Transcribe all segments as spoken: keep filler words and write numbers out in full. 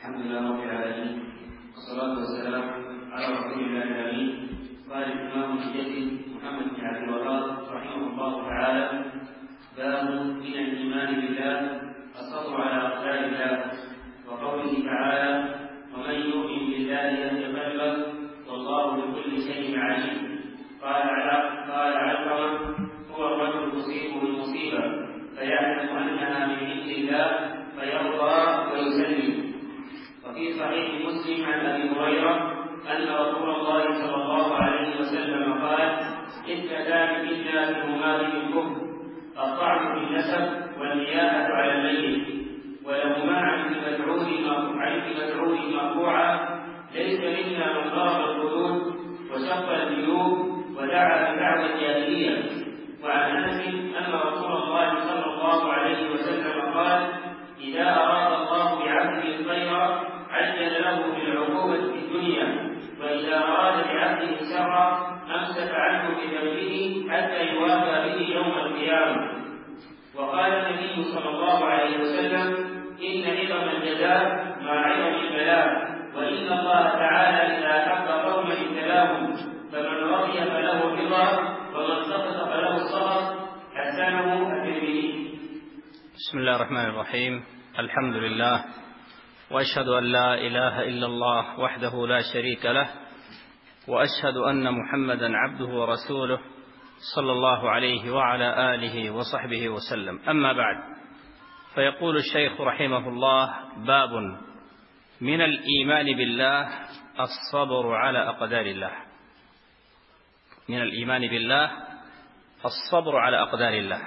الحمد لله رب العالمين، والصلاة والسلام على رسول الله الأمين. قال الإمام الجليل محمد بن عبد الوهاب رحمه الله تعالى: باب من الإيمان بالله الصبر على أقدار الله، وقوله تعالى: ومن يؤمن بالله يهد قلبه والله بكل شيء عليم. قال علقمة: هو الرجل تصيبه المصيبة فيعلم أنها من عند الله فيرضى ويسلم. وفي صحيح مسلم عن أبي هريرة أن رسول الله صلى الله عليه وسلم قال: اثنتان إلا بهما بالكفر، الطعن في النسب والنياحة على الميت. ولهما عن ابن مسعود مرفوعا: ليس منا من ضرب الحدود وشق الجيوب ودعا بدعوى الجاهلية. وعن أنس أن رسول الله صلى الله عليه وسلم قال: إذا أراد الله بعبده الخير عجل له بالعقوبة في الدنيا، وإذا أراد بعبده الشر أمسك عنه بذنبه حتى يوافى به يوم القيامة. وقال النبي صلى الله عليه وسلم: إن عظم الجزاء مع عظم البلاء، وإن الله تعالى إذا أحب قوما ابتلاهم، فمن رضي فله الرضا ومن سقط فله السخط. حسنه الترمذي. بسم الله الرحمن الرحيم. الحمد لله، وأشهد أن لا إله إلا الله وحده لا شريك له، وأشهد أن محمدا عبده ورسوله صلى الله عليه وعلى آله وصحبه وسلم. أما بعد، فيقول الشيخ رحمه الله: باب من الإيمان بالله الصبر على أقدار الله. من الإيمان بالله الصبر على أقدار الله،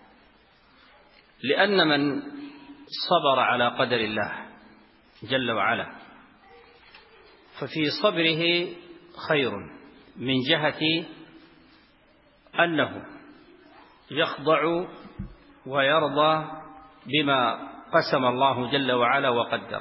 لأن من صبر على قدر الله جل وعلا ففي صبره خير، من جهة أنه يخضع ويرضى بما قسم الله جل وعلا وقدر،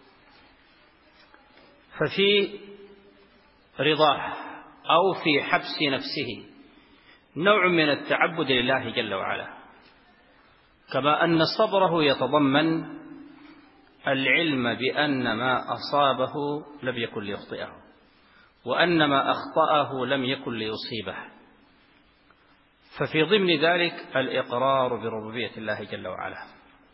ففي رضاه أو في حبس نفسه نوع من التعبد لله جل وعلا، كما أن صبره يتضمن العلم بأن ما أصابه لم يكن ليخطئه، وأن ما أخطأه لم يكن ليصيبه. ففي ضمن ذلك الإقرار بربوبية الله جل وعلا،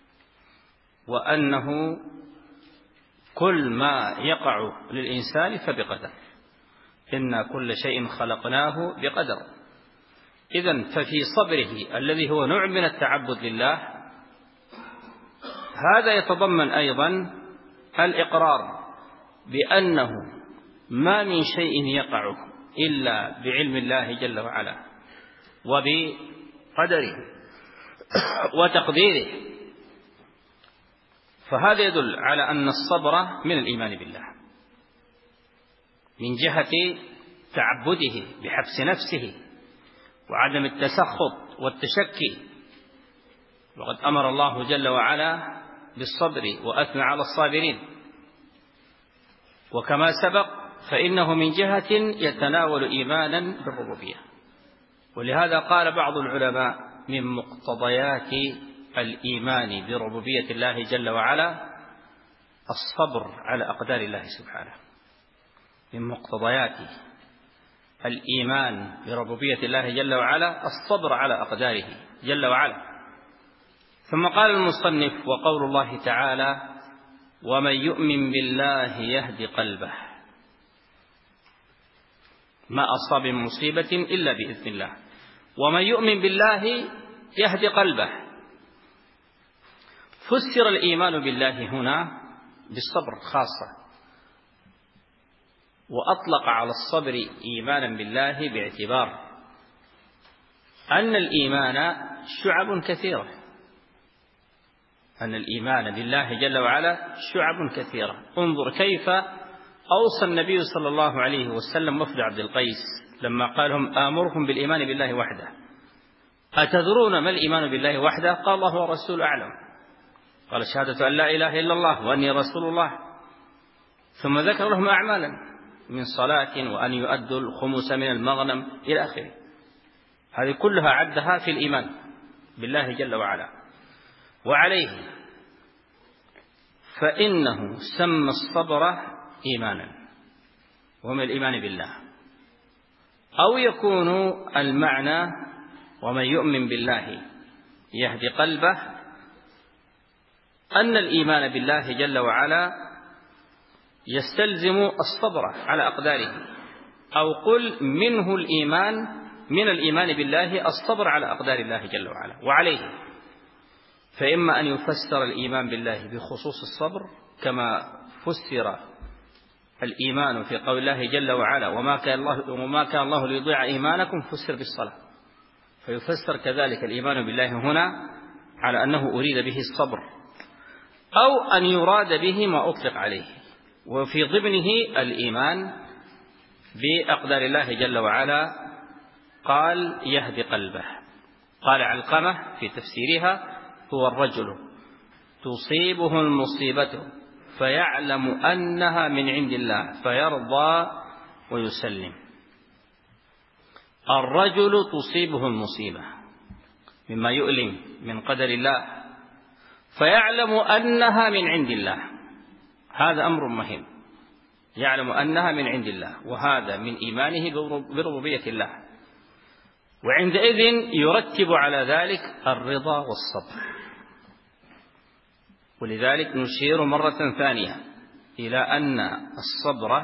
وأنه كل ما يقع للإنسان فبقدر، إن كل شيء خلقناه بقدر. إذن ففي صبره الذي هو نوع من التعبد لله هذا يتضمن أيضا الإقرار بأنه ما من شيء يقع إلا بعلم الله جل وعلا وبقدره وتقديره. فهذا يدل على أن الصبر من الإيمان بالله، من جهة تعبده بحبس نفسه وعدم التسخط والتشكي. وقد أمر الله جل وعلا بالصبر وأثنى على الصابرين. وكما سبق فإنه من جهة يتناول إيمانا بالربوبية، ولهذا قال بعض العلماء من مقتضيات الإيمان بربوبية الله جل وعلا الصبر على أقدار الله سبحانه. من مقتضيات الإيمان بربوبية الله جل وعلا الصبر على أقداره جل وعلا. ثم قال المصنف: وقول الله تعالى: ومن يؤمن بالله يهد قلبه. ما أصاب من مصيبة إلا بإذن الله. ومن يؤمن بالله يهد قلبه. فسر الإيمان بالله هنا بالصبر خاصة، وأطلق على الصبر إيمانا بالله باعتبار أن الإيمان شعب كثيرة، أن الإيمان بالله جل وعلا شعب كثيرة. انظر كيف أوصى النبي صلى الله عليه وسلم وفد عبد القيس لما قالهم: آمركم بالإيمان بالله وحده، أتدرون ما الإيمان بالله وحده؟ قال: الله ورسوله أعلم. قال: شهادة أن لا إله إلا الله وأني رسول الله. ثم ذكر لهم أعمالا من صلاة وأن يؤدوا الخمس من المغنم إلى آخره. هذه كلها عدها في الإيمان بالله جل وعلا. وعليه فإنه سمى الصبر إيمانا ومن الإيمان بالله. أو يكون المعنى ومن يؤمن بالله يهدي قلبه أن الإيمان بالله جل وعلا يستلزم الصبر على أقداره، أو قل منه الإيمان من الإيمان بالله الصبر على أقدار الله جل وعلا وعليه. فإما أن يفسر الإيمان بالله بخصوص الصبر كما فسر الإيمان في قول الله جل وعلا وما كان الله, وما كان الله ليضيع إيمانكم فسر بالصلاة، فيفسر كذلك الإيمان بالله هنا على أنه أريد به الصبر، أو أن يراد به ما أطلق عليه وفي ضمنه الإيمان بأقدار الله جل وعلا. قال يهدي قلبه. قال علقمة في تفسيرها هو الرجل تصيبه المصيبة فيعلم أنها من عند الله فيرضى ويسلم. الرجل تصيبه المصيبة مما يؤلم من قدر الله فيعلم أنها من عند الله، هذا أمر مهم، يعلم أنها من عند الله، وهذا من إيمانه بربوبية الله، وعندئذ يرتب على ذلك الرضا والصبر. ولذلك نشير مرة ثانية إلى أن الصبر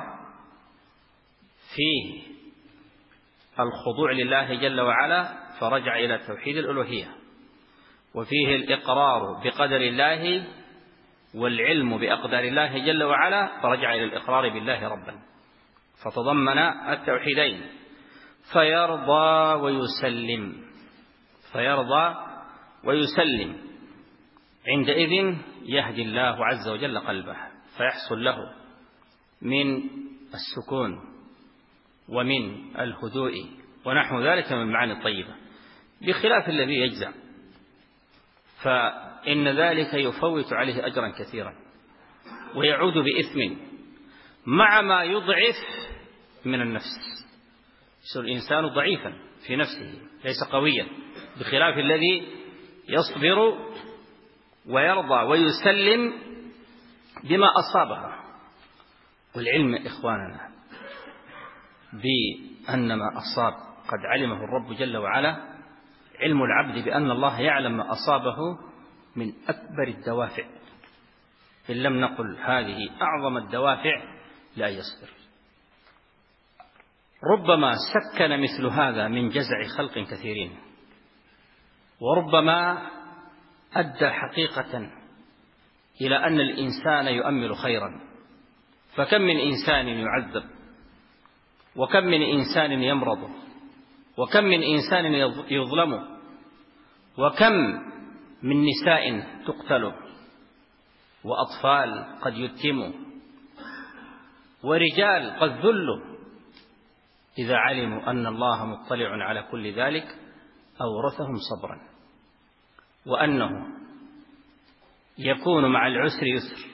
فيه الخضوع لله جل وعلا فرجع إلى توحيد الألوهية، وفيه الإقرار بقدر الله والعلم بأقدار الله جل وعلا فرجع إلى الإقرار بالله ربا، فتضمن التوحيدين. فيرضى ويسلم فيرضى ويسلم عندئذ يهدي الله عز وجل قلبه فيحصل له من السكون ومن الهدوء ونحو ذلك من المعاني الطيبة، بخلاف الذي يجزع فإن ذلك يفوت عليه أجرا كثيرا ويعود بإثم مع ما يضعف من النفس. يصير الإنسان ضعيفا في نفسه ليس قويا، بخلاف الذي يصبر ويرضى ويسلم بما أصابه. والعلم إخواننا بأن ما أصاب قد علمه الرب جل وعلا، علم العبد بأن الله يعلم ما أصابه من أكبر الدوافع، إن لم نقل هذه أعظم الدوافع لا يصبر. ربما سكن مثل هذا من جزع خلق كثيرين، وربما أدى حقيقة إلى أن الإنسان يؤمل خيرا، فكم من إنسان يعذب، وكم من إنسان يمرض، وكم من إنسان يظلم، وكم من نساء تقتل، وأطفال قد يتموا، ورجال قد ذلوا، إذا علموا أن الله مطلع على كل ذلك أورثهم صبرا، وأنه يكون مع العسر يسر،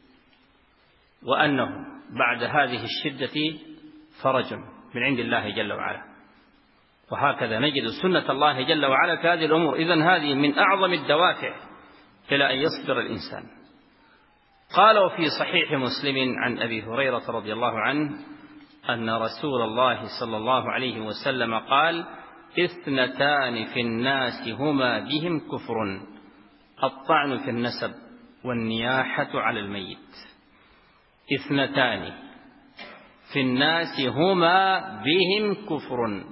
وأنه بعد هذه الشدة فرج من عند الله جل وعلا. وهكذا نجد سنة الله جل وعلا في هذه الأمور. إذن هذه من أعظم الدوافع إلى أن يصبر الإنسان. قال في صحيح مسلم عن أبي هريرة رضي الله عنه أن رسول الله صلى الله عليه وسلم قال: اثنتان في الناس هما بهم كفر، الطعن في النسب والنياحة على الميت. اثنتان في الناس هما بهم كفر،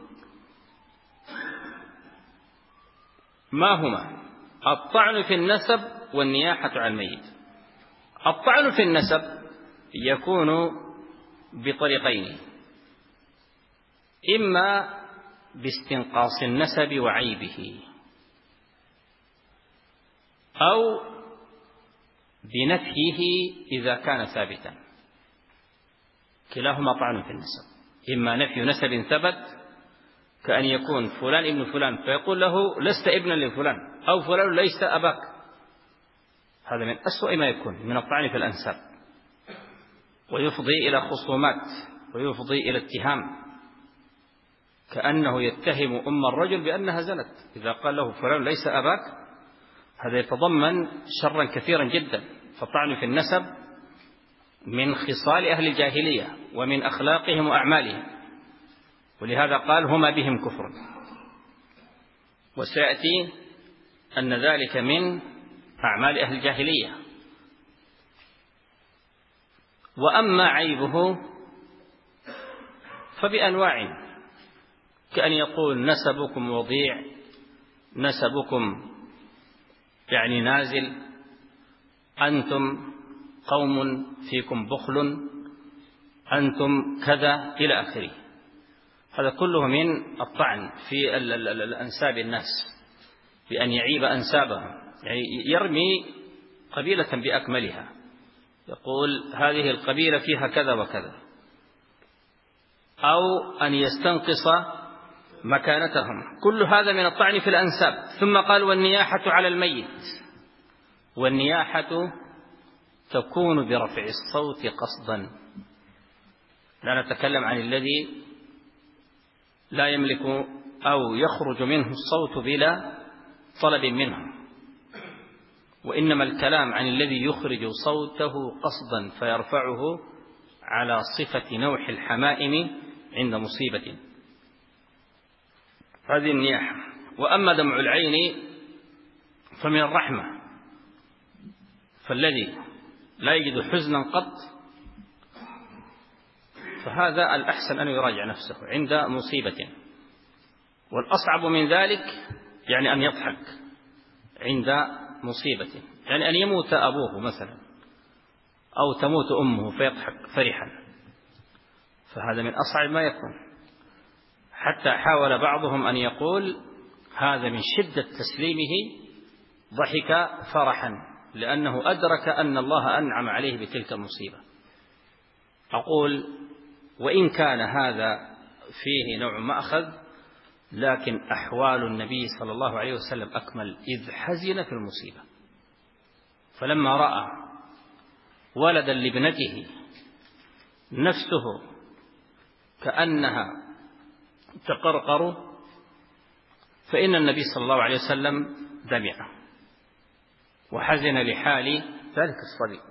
ما هما؟ الطعن في النسب والنياحة على الميت. الطعن في النسب يكون بطريقين: إما باستنقاص النسب وعيبه، أو بنفيه إذا كان ثابتا. كلاهما طعن في النسب، إما نفي نسب ثبت كأن يكون فلان ابن فلان فيقول له لست ابنا لفلان، أو فلان ليس أباك، هذا من أسوأ ما يكون من الطعن في الأنساب، ويفضي إلى خصومات ويفضي إلى اتهام، كأنه يتهم أم الرجل بأنها زنت إذا قال له فلان ليس أباك. هذا يتضمن شرا كثيرا جدا، فالطعن في النسب من خصال أهل الجاهلية ومن أخلاقهم وأعمالهم، ولهذا قال هما بهم كفر، وسيأتي أن ذلك من أعمال أهل الجاهلية. وأما عيبه فبأنواع، كأن يقول نسبكم وضيع، نسبكم يعني نازل، أنتم قوم فيكم بخل، أنتم كذا إلى آخره. هذا كله من الطعن في الأنساب الناس، بأن يعيب أنسابهم، يعني يرمي قبيلة بأكملها، يقول هذه القبيلة فيها كذا وكذا، أو أن يستنقص مكانتهم، كل هذا من الطعن في الأنساب. ثم قال والنياحة على الميت، والنياحة تكون برفع الصوت قصدا، لا نتكلم عن الذي لا يملك أو يخرج منه الصوت بلا طلب منه، وإنما الكلام عن الذي يخرج صوته قصدا فيرفعه على صفة نوح الحمائم عند مصيبة، هذه النياحة. وأما دمع العين فمن الرحمة، فالذي لا يجد حزنا قط فهذا الأحسن أن يراجع نفسه عند مصيبة، والأصعب من ذلك يعني أن يضحك عند مصيبة، يعني أن يموت أبوه مثلا أو تموت أمه فيضحك فرحا، فهذا من أصعب ما يكون. حتى حاول بعضهم أن يقول هذا من شدة تسليمه ضحك فرحا لأنه أدرك أن الله أنعم عليه بتلك المصيبة. أقول وإن كان هذا فيه نوع مأخذ، لكن أحوال النبي صلى الله عليه وسلم أكمل، إذ حزن في المصيبة، فلما رأى ولدا لابنته نفسه كأنها تقرقر، فإن النبي صلى الله عليه وسلم دمع وحزن لحال ذلك الصبي،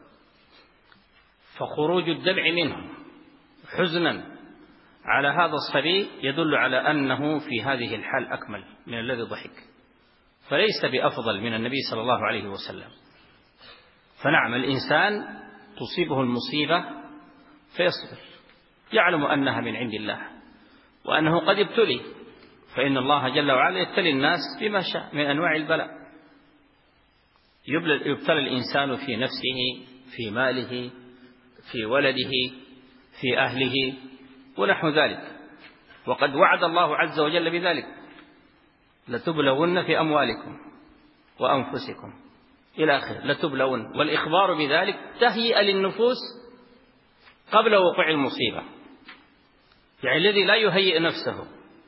فخروج الدمع منه حزنا على هذا الصبي يدل على أنه في هذه الحال أكمل من الذي ضحك، فليس بأفضل من النبي صلى الله عليه وسلم. فنعم الإنسان تصيبه المصيبة فيصبر، يعلم أنها من عند الله وأنه قد ابتلي، فإن الله جل وعلا يبتلي الناس بما شاء من أنواع البلاء، يبتلى الإنسان في نفسه، في ماله، في ولده، في أهله ونحو ذلك، وقد وعد الله عز وجل بذلك لتبلون في أموالكم وأنفسكم إلى آخره، لتبلون، والإخبار بذلك تهيئة للنفوس قبل وقوع المصيبة، يعني الذي لا يهيئ نفسه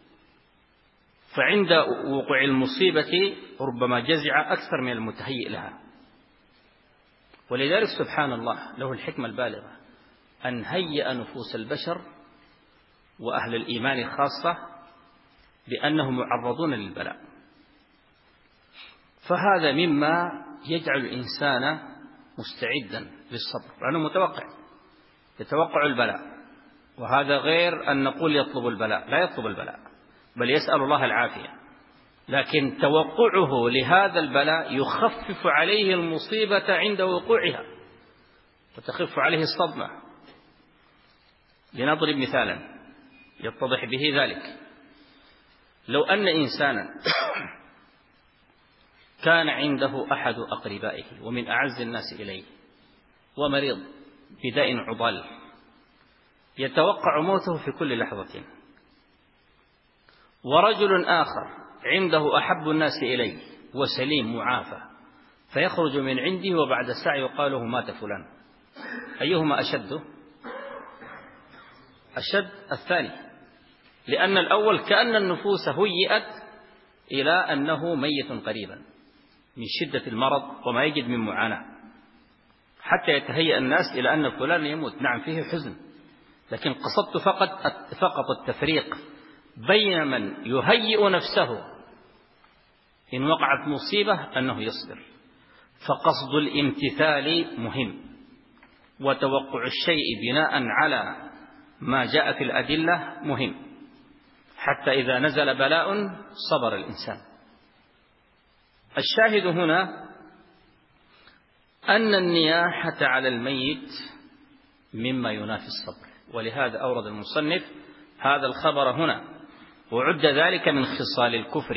فعند وقوع المصيبة ربما جزع أكثر من المتهيئ لها. ولذلك سبحان الله له الحكمة البالغة أن هيئ نفوس البشر وأهل الإيمان خاصة بأنهم معرضون للبلاء، فهذا مما يجعل الإنسان مستعدا للصبر، لأنه متوقع يتوقع البلاء، وهذا غير أن نقول يطلب البلاء، لا يطلب البلاء بل يسأل الله العافية، لكن توقعه لهذا البلاء يخفف عليه المصيبة عند وقوعها وتخف عليه الصدمة. لنضرب مثالا يتضح به ذلك، لو أن إنسانا كان عنده أحد أقربائه ومن أعز الناس إليه ومريض بداء عضال يتوقع موته في كل لحظة، ورجل آخر عنده أحب الناس إليه وسليم معافى فيخرج من عنده وبعد ساعة يقال له مات فلان، أيهما أشد؟ أشد الثاني، لأن الأول كأن النفوس هيئت إلى أنه ميت قريبا من شدة المرض وما يجد من معاناة، حتى يتهيأ الناس إلى أن فلان يموت. نعم فيه حزن، لكن قصدت فقط فقط التفريق بين من يهيئ نفسه إن وقعت مصيبة أنه يصبر، فقصد الامتثال مهم، وتوقع الشيء بناء على ما جاء في الأدلة مهم، حتى إذا نزل بلاء صبر الإنسان. الشاهد هنا أن النياحة على الميت مما ينافي الصبر، ولهذا أورد المصنف هذا الخبر هنا، وعد ذلك من خصال الكفر.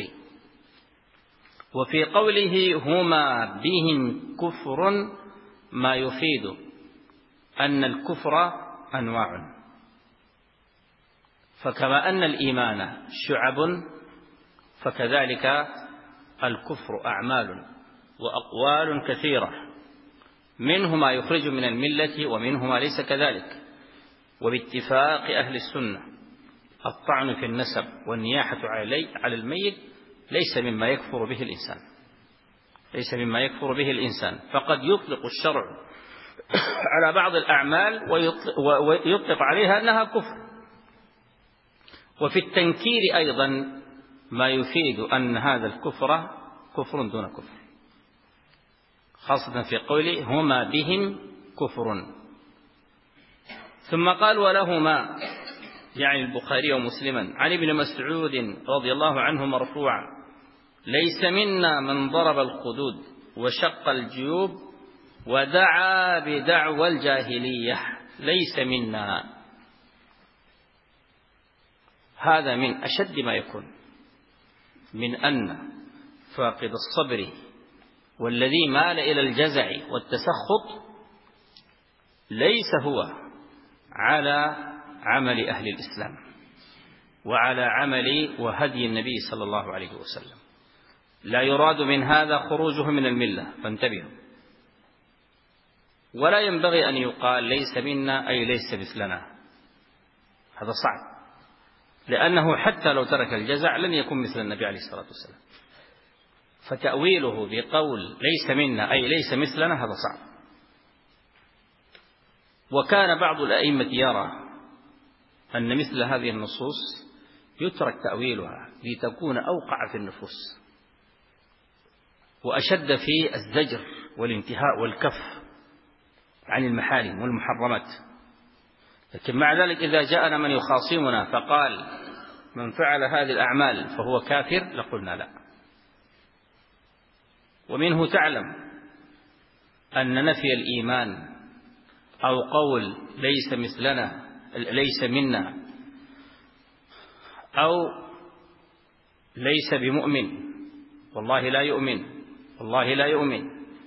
وفي قوله هما بهم كفر ما يفيد أن الكفر أنواع، فكما أن الإيمان شعب فكذلك الكفر أعمال وأقوال كثيرة، منه ما يخرج من الملة ومنه ما ليس كذلك. وباتفاق أهل السنة الطعن في النسب والنياحة على الميت ليس مما يكفر به الإنسان، ليس مما يكفر به الإنسان، فقد يطلق الشرع على بعض الأعمال ويطلق عليها أنها كفر. وفي التنكير أيضا ما يفيد أن هذا الكفر كفر دون كفر، خاصة في قوله هما بهم كفر. ثم قال ولهما يعني البخاري ومسلما عن ابن مسعود رضي الله عنه مرفوعا ليس منا من ضرب الخدود وشق الجيوب ودعا بدعوى الجاهلية، ليس منا. هذا من أشد ما يكون من أن فاقد الصبر والذي مال إلى الجزع والتسخط ليس هو على عمل أهل الإسلام وعلى عمل وهدي النبي صلى الله عليه وسلم، لا يراد من هذا خروجه من الملة، فانتبهوا. ولا ينبغي أن يقال ليس منا أي ليس مثلنا، هذا صعب، لأنه حتى لو ترك الجزع لن يكون مثل النبي عليه الصلاة والسلام، فتأويله بقول ليس منا أي ليس مثلنا هذا صعب. وكان بعض الأئمة يرى أن مثل هذه النصوص يترك تأويلها لتكون أوقع في النفوس وأشد في الزجر والانتهاء والكف عن المحارم والمحرمات. لكن مع ذلك إذا جاءنا من يخاصمنا فقال من فعل هذه الأعمال فهو كافر لقلنا لا. ومنه تعلم أن نفي الإيمان أو قول ليس مثلنا ليس منا أو ليس بمؤمن والله لا يؤمن والله لا يؤمن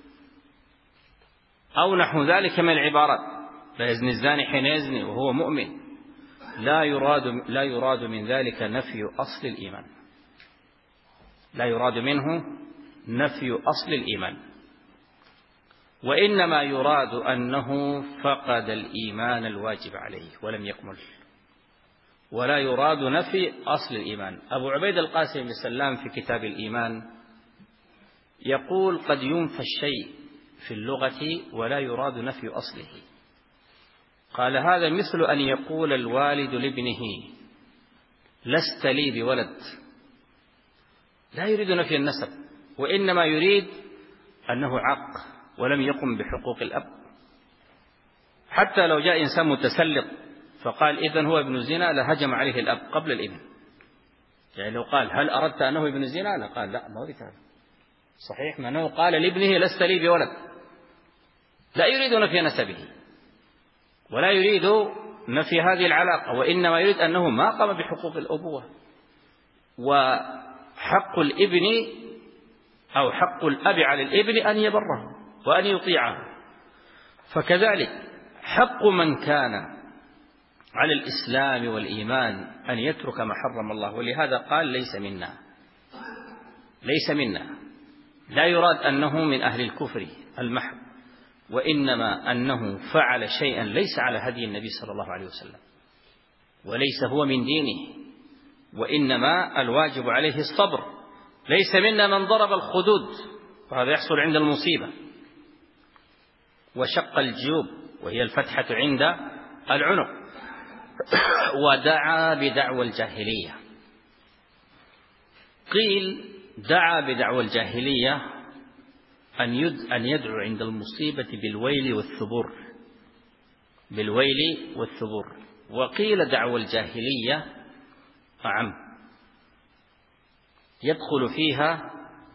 أو نحو ذلك من العبارات، لا يزني الزاني حين يزني وهو مؤمن، لا يراد لا يراد من ذلك نفي أصل الإيمان، لا يراد منه نفي أصل الإيمان، وإنما يراد أنه فقد الإيمان الواجب عليه ولم يكمل، ولا يراد نفي أصل الإيمان. أبو عبيد القاسم بن سلام في كتاب الإيمان يقول قد ينفى الشيء في اللغة ولا يراد نفي أصله. قال هذا مثل أن يقول الوالد لابنه لست لي بولد، لا يريد نفي النسب وإنما يريد أنه عق ولم يقم بحقوق الأب. حتى لو جاء إنسان متسلط فقال إذن هو ابن زنا لهجم عليه الأب قبل الابن، يعني لو قال هل أردت أنه ابن زنا لقال لا ما أردت هذا صحيح، ما أنه قال لابنه لست لي بولد، لا يريد نفي نسبه ولا يريد نفي هذه العلاقة، وإنما يريد أنه ما قام بحقوق الأبوة. وحق الابن أو حق الأب على الابن أن يبره وأن يطيعه، فكذلك حق من كان على الإسلام والإيمان أن يترك ما حرم الله. ولهذا قال ليس منا، ليس منا، لا يراد أنه من أهل الكفر المحض، وإنما أنه فعل شيئا ليس على هدي النبي صلى الله عليه وسلم وليس هو من دينه، وإنما الواجب عليه الصبر. ليس منا من ضرب الخدود، وهذا يحصل عند المصيبة، وشق الجيوب وهي الفتحة عند العنق، ودعا بدعوى الجاهلية. قيل دعا بدعوى الجاهلية أن يدعو عند المصيبة بالويل والثبور، بالويل والثبور. وقيل دعوى الجاهلية أعم، يدخل فيها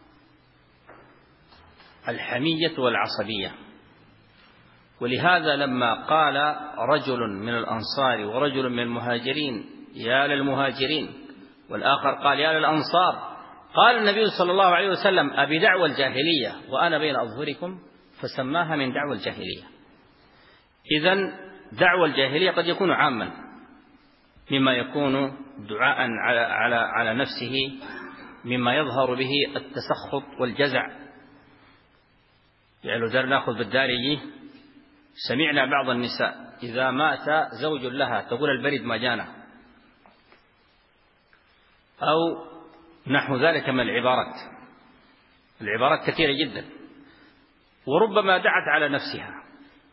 الحمية والعصبية. ولهذا لما قال رجل من الأنصار ورجل من المهاجرين يا للمهاجرين والآخر قال يا للأنصار، قال النبي صلى الله عليه وسلم أبي دعوى الجاهلية وأنا بين أظهركم، فسماها من دعوى الجاهلية. إذن دعوى الجاهلية قد يكون عاما، مما يكون دعاء على, على, على نفسه، مما يظهر به التسخط والجزع. يعني لو دار ناخذ بالدارجي، سمعنا بعض النساء إذا مات زوج لها تقول البرد ما جانا، أو نحو ذلك من العبارات. العبارات كثيرة جدا، وربما دعت على نفسها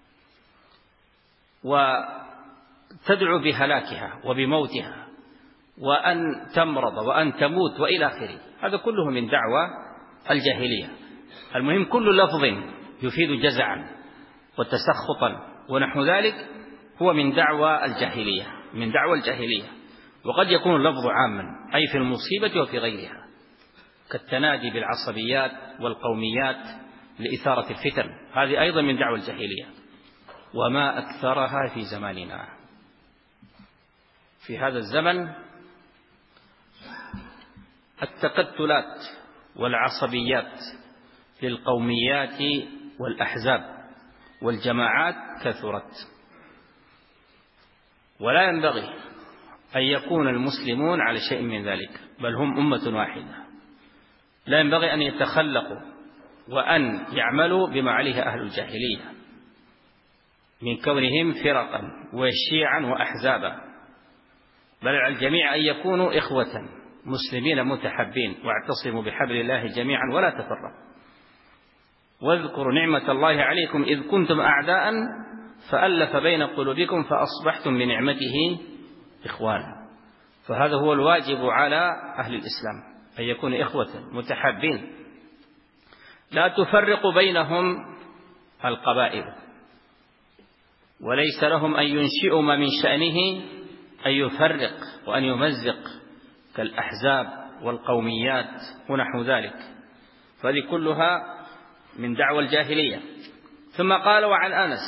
وتدعو بهلاكها وبموتها وأن تمرض وأن تموت وإلى آخره. هذا كله من دعوى الجاهلية. المهم كل لفظ يفيد جزعا وتسخطا ونحو ذلك هو من دعوى الجاهلية، من دعوى الجاهلية. وقد يكون اللفظ عاما أي في المصيبة وفي غيرها، كالتنادي بالعصبيات والقوميات لإثارة الفتن، هذه أيضا من دعوى الجاهلية. وما أكثرها في زماننا. في هذا الزمن التقتلات والعصبيات للقوميات والأحزاب والجماعات كثرت، ولا ينبغي أن يكون المسلمون على شيء من ذلك، بل هم أمة واحدة. لا ينبغي أن يتخلقوا وأن يعملوا بما عليه أهل الجاهلية من كونهم فرقا وشيعا وأحزابا، بل على الجميع أن يكونوا إخوة مسلمين متحبين، واعتصموا بحبل الله جميعا ولا تفرقوا. واذكروا نعمة الله عليكم إذ كنتم أعداء فألف بين قلوبكم فأصبحتم بنعمته إخوانا. فهذا هو الواجب على أهل الإسلام، أن يكونوا إخوة متحابين لا تفرق بينهم القبائل، وليس لهم أن ينشئوا ما من شأنه أن يفرق وأن يمزق كالأحزاب والقوميات ونحو ذلك، فهذه كلها من دعوى الجاهلية. ثم قال وعن أنس.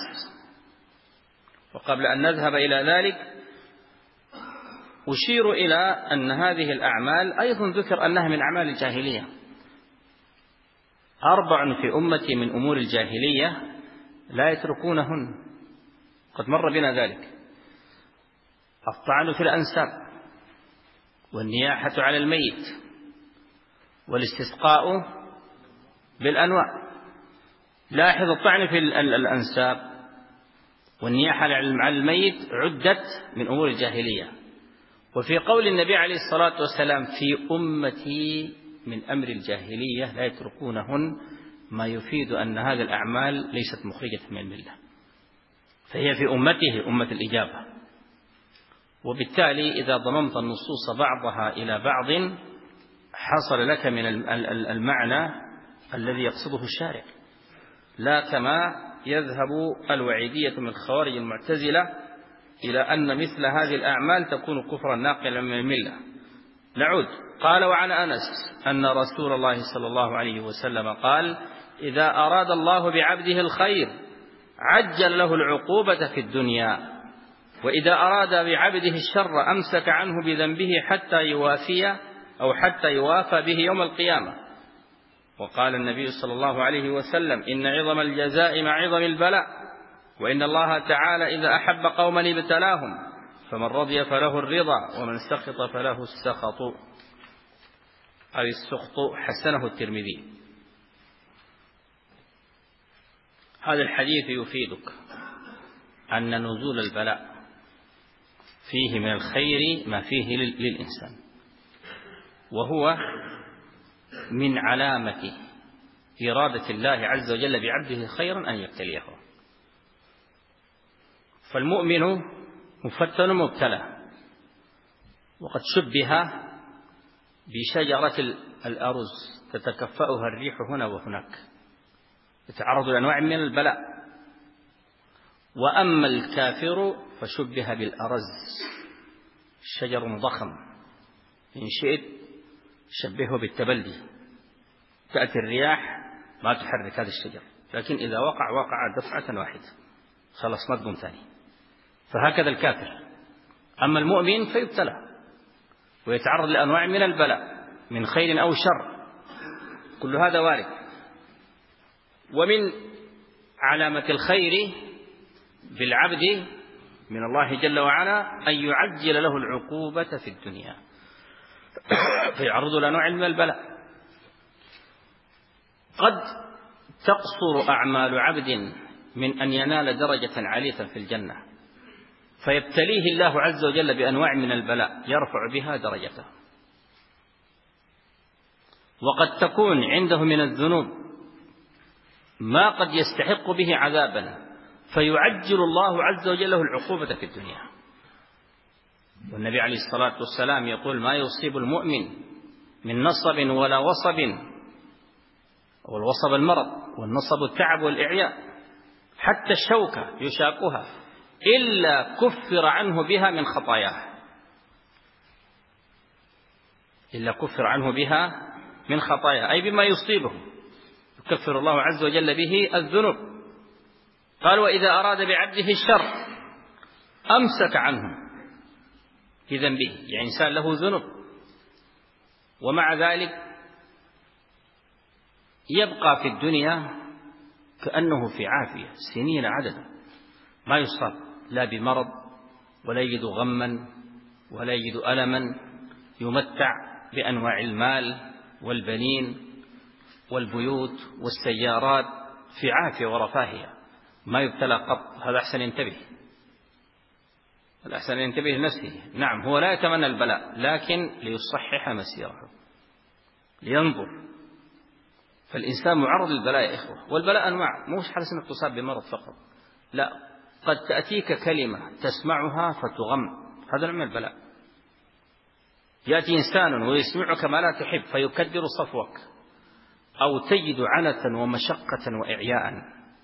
وقبل أن نذهب إلى ذلك أشير إلى أن هذه الأعمال أيضا ذكر أنها من أعمال الجاهلية. أربع في أمتي من أمور الجاهلية لا يتركونهن، قد مر بنا ذلك: الطعن في الأنساب، والنياحة على الميت، والاستسقاء بالأنواع. لاحظ الطعن في الأنساب والنياحة على الميت عدت من أمور الجاهلية. وفي قول النبي عليه الصلاة والسلام في أمتي من أمر الجاهلية لا يتركونهن، ما يفيد أن هذه الأعمال ليست مخرجة من الملة، فهي في أمته أمة الإجابة. وبالتالي إذا ضممت النصوص بعضها إلى بعض حصل لك من المعنى الذي يقصده الشارع، لا كما يذهب الوعيدية من الخوارج المعتزلة إلى أن مثل هذه الأعمال تكون كفرا ناقلا من الملة. نعود. قال وعن أنس أن رسول الله صلى الله عليه وسلم قال: إذا أراد الله بعبده الخير عجل له العقوبة في الدنيا، وإذا أراد بعبده الشر أمسك عنه بذنبه حتى يوافي أو حتى يوافى به يوم القيامة. وقال النبي صلى الله عليه وسلم: إن عظم الجزاء مع عظم البلاء، وإن الله تعالى إذا أحب قوما ابتلاهم، فمن رضي فله الرضا ومن سخط فله السخط أو السخط. حسنه الترمذي. هذا الحديث يفيدك أن نزول البلاء فيه من الخير ما فيه للإنسان، وهو من علامة إرادة الله عز وجل بعبده خيرا أن يبتليه. فالمؤمن مفتن مبتلى، وقد شبه بشجرة الأرز تتكفأها الريح هنا وهناك، يتعرض لأنواع من البلاء. وأما الكافر فشبه بالأرز، شجر ضخم، إن شئت شبهه بالتبلي، تأتي الرياح ما تحرك هذا الشجر، لكن إذا وقع وقع دفعة واحدة، خلاص ما تقوم ثاني. فهكذا الكافر. أما المؤمن فيبتلى ويتعرض لأنواع من البلاء من خير أو شر، كل هذا وارد. ومن علامة الخير بالعبد من الله جل وعلا أن يعجل له العقوبة في الدنيا فيعرض لأنواع من البلاء. قد تقصر أعمال عبد من أن ينال درجة عالية في الجنة فيبتليه الله عز وجل بأنواع من البلاء يرفع بها درجته. وقد تكون عنده من الذنوب ما قد يستحق به عذابا فيعجل الله عز وجل له العقوبة في الدنيا. والنبي عليه الصلاة والسلام يقول: ما يصيب المؤمن من نصب ولا وصب، والوصب المرض، والنصب التعب والإعياء، حتى الشوكة يشاكها إلا كفر عنه بها من خطاياه، إلا كفر عنه بها من خطاياه، أي بما يصيبه يكفر الله عز وجل به الذنوب. قال: وإذا أراد بعبده الشر أمسك عنه بذنبه، يعني إنسان له ذنوب ومع ذلك يبقى في الدنيا كأنه في عافية سنين عددا، ما يصاب لا بمرض ولا يجد غما ولا يجد ألما، يمتع بأنواع المال والبنين والبيوت والسيارات في عافية ورفاهية، ما يبتلى قط. هذا أحسن ينتبه، الأحسن ينتبه لنفسه. نعم هو لا يتمنى البلاء لكن ليصحح مسيره، لينظر. فالإنسان معرض للبلاء يا إخوة، والبلاء أنواع، مو حالة أنك تصاب بمرض فقط، لا، قد تأتيك كلمة تسمعها فتغم، هذا نوع من البلاء. يأتي إنسان ويسمعك ما لا تحب فيكدر صفوك، أو تجد عنة ومشقة وإعياء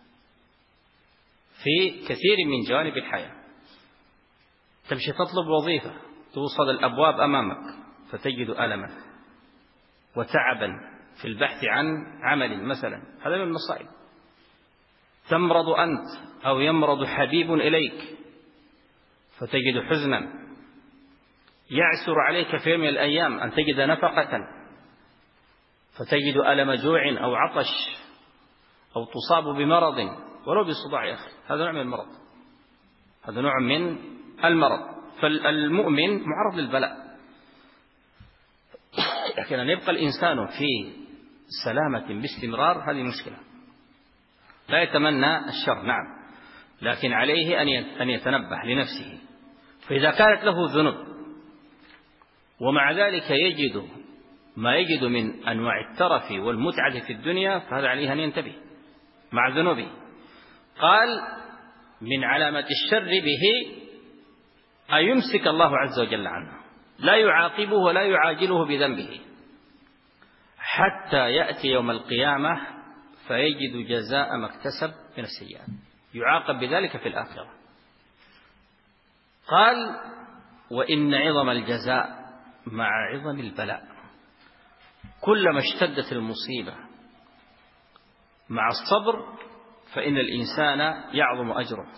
في كثير من جوانب الحياة. تمشي تطلب وظيفة توصل الأبواب أمامك فتجد ألما وتعبا في البحث عن عمل مثلا، هذا من المصائب. تمرض أنت أو يمرض حبيب إليك فتجد حزنا، يعسر عليك في يوم من الأيام أن تجد نفقة فتجد ألم جوع أو عطش، أو تصاب بمرض ولو بصداع يا أخي، هذا نوع من المرض، هذا نوع من المرض. فالمؤمن معرض للبلاء، لكن أن يبقى الإنسان في سلامة باستمرار هذه مشكلة. لا يتمنى الشر نعم، لكن عليه أن يتنبه لنفسه. فإذا كانت له ذنوب ومع ذلك يجد ما يجد من أنواع الترف والمتعة في الدنيا فهذا عليه أن ينتبه مع ذنوبه. قال: من علامة الشر به أن يمسك الله عز وجل عنه، لا يعاقبه ولا يعاجله بذنبه حتى يأتي يوم القيامة فيجد جزاء ما اكتسب من السيئات، يعاقب بذلك في الآخرة. قال: وإن عظم الجزاء مع عظم البلاء، كلما اشتدت المصيبة مع الصبر فإن الإنسان يعظم أجره،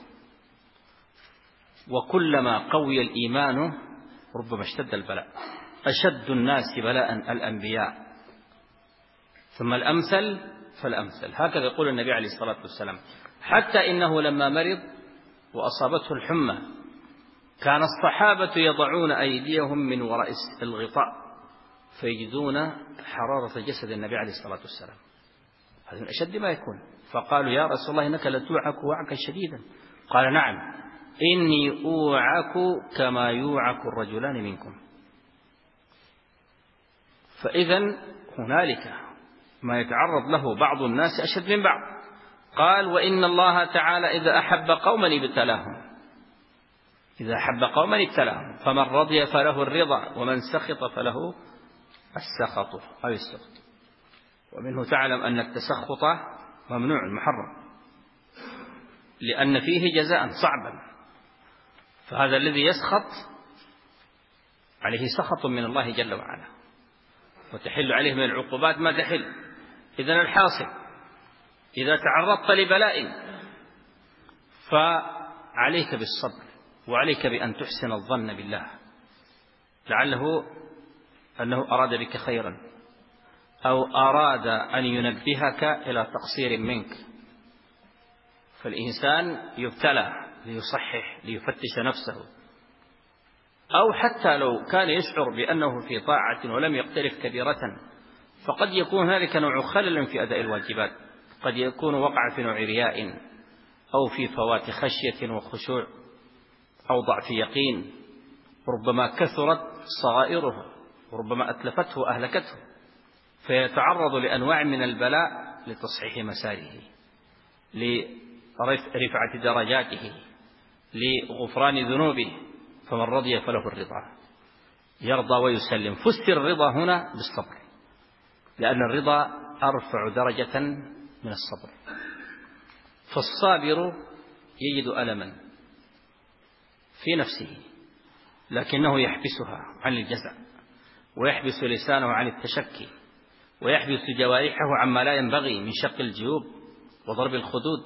وكلما قوي الإيمان ربما اشتد البلاء. أشد الناس بلاء الأنبياء ثم الأمثل فالأمثل، هكذا يقول النبي عليه الصلاة والسلام. حتى إنه لما مرض وأصابته الحمى كان الصحابة يضعون أيديهم من وراء الغطاء فيجدون حرارة جسد النبي عليه الصلاة والسلام، هذا من أشد ما يكون. فقالوا: يا رسول الله إنك لتوعك وعكا شديدا. قال: نعم إني أوعك كما يوعك الرجلان منكم. فإذا هنالك ما يتعرض له بعض الناس أشد من بعض. قال: وإن الله تعالى إذا أحب قوما ابتلاهم، إذا أحب قوما ابتلاهم، فمن رضي فله الرضا ومن سخط فله السخط أو السخط. ومنه تعلم أن التسخط ممنوع محرم، لأن فيه جزاء صعبا. فهذا الذي يسخط عليه سخط من الله جل وعلا، وتحل عليه من العقوبات ما تحل. إذن الحاصل إذا تعرضت لبلاء فعليك بالصبر، وعليك بأن تحسن الظن بالله، لعله أنه أراد بك خيرا، أو أراد أن ينبهك إلى تقصير منك. فالإنسان يبتلى ليصحح ليفتش نفسه، أو حتى لو كان يشعر بأنه في طاعة ولم يقترف كبيرة، فقد يكون هنالك نوع خلل في أداء الواجبات، قد يكون وقع في نوع رياء، أو في فوات خشية وخشوع، أو ضعف يقين، ربما كثرت صغائره، وربما أتلفته أهلكته، فيتعرض لأنواع من البلاء لتصحيح مساره، لرفعة درجاته، لغفران ذنوبه. فمن رضي فله الرضا، يرضى ويسلم. فسر الرضا هنا بالصبر، لأن الرضا أرفع درجة من الصبر. فالصابر يجد ألما في نفسه، لكنه يحبسها عن الجزع، ويحبس لسانه عن التشكي، ويحبس جوارحه عما لا ينبغي من شق الجيوب وضرب الخدود.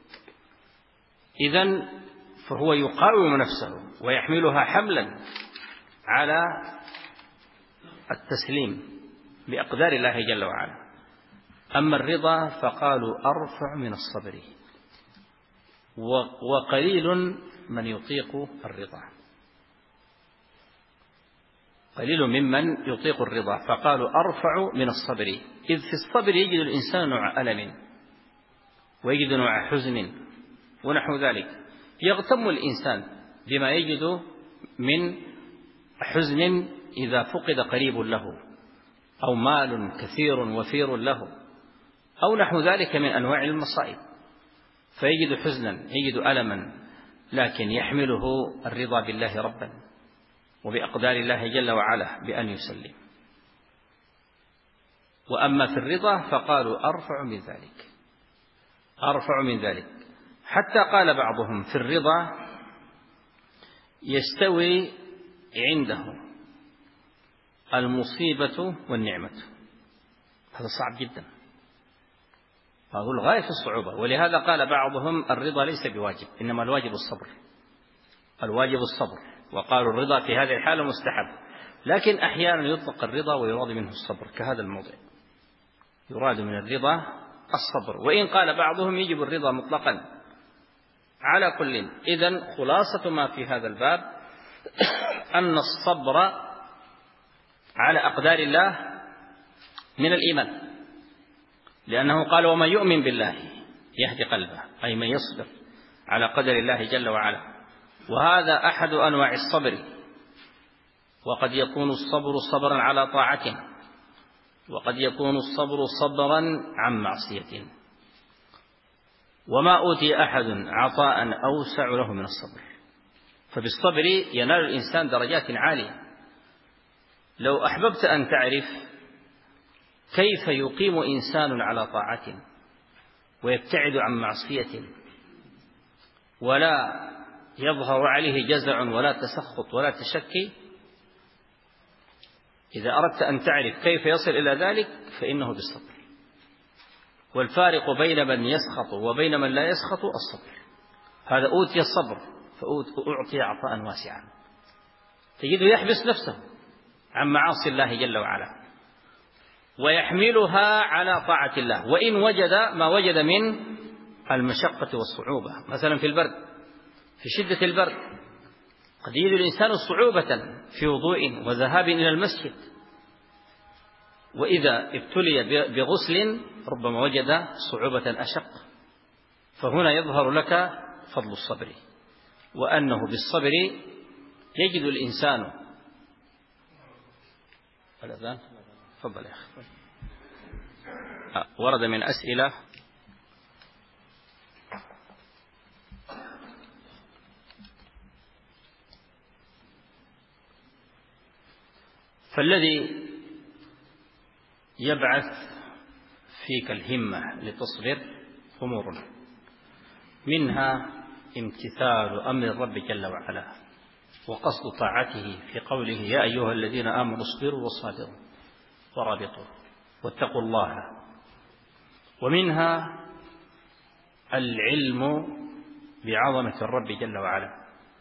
إذن فهو يقاوم نفسه ويحملها حملا على التسليم بأقدار الله جل وعلا. أما الرضا فقالوا أرفع من الصبر، وقليل من يطيق الرضا، قليل ممن يطيق الرضا. فقالوا أرفع من الصبر، إذ في الصبر يجد الإنسان نوع ألم، ويجد نوع حزن ونحو ذلك. يغتم الإنسان بما يجد من حزن إذا فقد قريب له، أو مال كثير وفير له، أو نحو ذلك من أنواع المصائب، فيجد حزنا، يجد ألما، لكن يحمله الرضا بالله ربا وبأقدار الله جل وعلا بأن يسلم. وأما في الرضا فقالوا أرفع من ذلك، أرفع من ذلك، حتى قال بعضهم في الرضا يستوي عنده المصيبة والنعمة. هذا صعب جدا، أقول غاية في الصعوبة. ولهذا قال بعضهم الرضا ليس بواجب، إنما الواجب الصبر، الواجب الصبر. وقالوا الرضا في هذه الحالة مستحب، لكن أحيانا يطلق الرضا ويراد منه الصبر، كهذا الموضع يراد من الرضا الصبر. وإن قال بعضهم يجب الرضا مطلقا. على كل، إذن خلاصة ما في هذا الباب أن الصبر على أقدار الله من الإيمان، لأنه قال ومن يؤمن بالله يهدي قلبه، أي من يصبر على قدر الله جل وعلا. وهذا أحد أنواع الصبر، وقد يكون الصبر صبرا على طاعته، وقد يكون الصبر صبرا عن معصية. وما أوتي أحد عطاء أوسع له من الصبر. فبالصبر ينال الإنسان درجات عالية. لو أحببت أن تعرف كيف يقيم إنسان على طاعة ويبتعد عن معصية ولا يظهر عليه جزع ولا تسخط ولا تشكي، إذا أردت أن تعرف كيف يصل إلى ذلك فإنه بالصبر. والفارق بين من يسخط وبين من لا يسخط الصبر. هذا أوتي الصبر فأعطي عطاء واسعا، تجده يحبس نفسه عن معاصي الله جل وعلا ويحملها على طاعة الله، وإن وجد ما وجد من المشقة والصعوبة. مثلا في البرد، في شدة البرد قد يجد الإنسان صعوبة في وضوء وذهاب إلى المسجد، وإذا ابتلي بغسل ربما وجد صعوبة أشق. فهنا يظهر لك فضل الصبر، وأنه بالصبر يجد الإنسان. الأذان تفضل يا أخي. ورد من أسئلة فالذي يبعث فيك الهمة لتصبر أمور، منها امتثال أمر الرب جل وعلا وقصد طاعته في قوله يا أيها الذين آمنوا اصبروا وصابروا ورابطوا واتقوا الله. ومنها العلم بعظمة الرب جل وعلا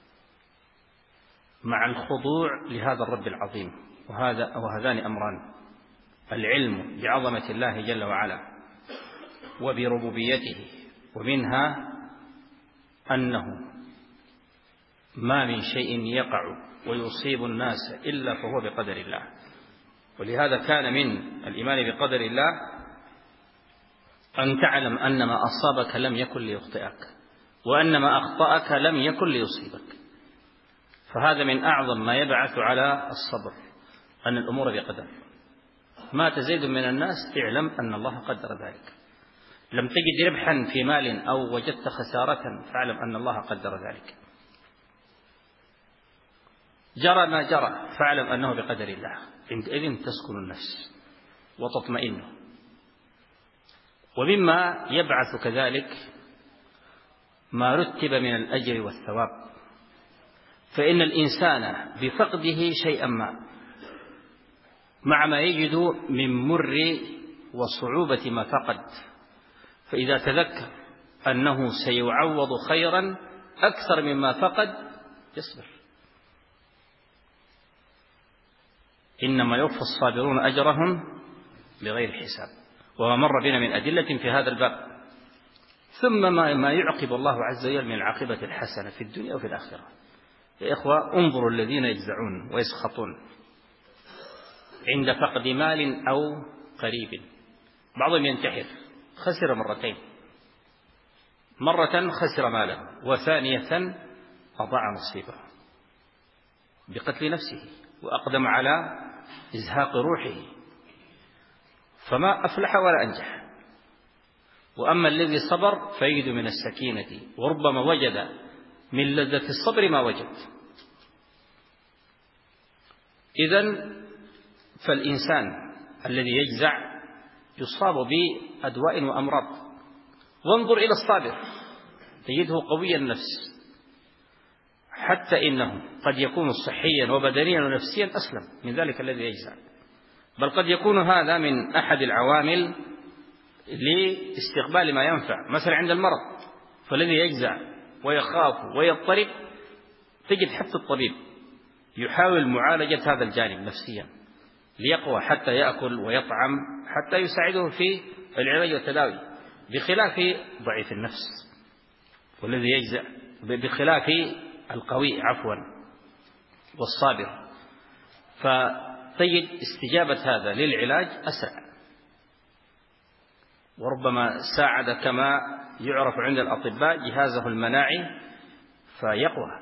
مع الخضوع لهذا الرب العظيم، وهذا وهذان أمران: العلم بعظمة الله جل وعلا وبربوبيته. ومنها أنه ما من شيء يقع ويصيب الناس إلا فهو بقدر الله، ولهذا كان من الإيمان بقدر الله أن تعلم أن ما أصابك لم يكن ليخطئك، وأن ما أخطأك لم يكن ليصيبك. فهذا من أعظم ما يبعث على الصبر، أن الأمور بقدر. ما تزيد من الناس اعلم أن الله قدر ذلك. لم تجد ربحا في مال أو وجدت خسارة فاعلم أن الله قدر ذلك. جرى ما جرى فاعلم أنه بقدر الله، عندئذ تسكن النفس وتطمئن. ومما يبعث كذلك ما رتب من الأجر والثواب، فإن الإنسان بفقده شيئا ما مع ما يجد من مر وصعوبة ما فقد، فإذا تذكر أنه سيعوض خيرا أكثر مما فقد يصبر. إنما يوفى الصابرون أجرهم بغير حساب، وما مر بنا من أدلة في هذا الباب. ثم ما يعقب الله عز وجل من العاقبة الحسنة في الدنيا وفي الآخرة. يا إخوة انظروا الذين يجزعون ويسخطون عند فقد مال أو قريب. بعضهم ينتحر، خسر مرتين: مرة خسر ماله، وثانية أضاع نصيبه بقتل نفسه وأقدم على إزهاق روحه، فما أفلح ولا أنجح. وأما الذي صبر فيجد من السكينة، وربما وجد من لذة الصبر ما وجد. إذن فالإنسان الذي يجزع يصاب بأدواء وأمراض. وانظر إلى الصابر تجده قوي النفس، حتى إنه قد يكون صحيا وبدنيا ونفسيا أسلم من ذلك الذي يجزع، بل قد يكون هذا من أحد العوامل لاستقبال ما ينفع. مثلا عند المرض فالذي يجزع ويخاف ويضطرب تجد حتى الطبيب يحاول معالجة هذا الجانب نفسيا ليقوى، حتى يأكل ويطعم حتى يساعده في العلاج والتداوي، بخلاف ضعيف النفس والذي يجزع، بخلاف القوي عفوا والصابر. فتجد استجابة هذا للعلاج أسرع، وربما ساعد كما يعرف عند الأطباء جهازه المناعي فيقوى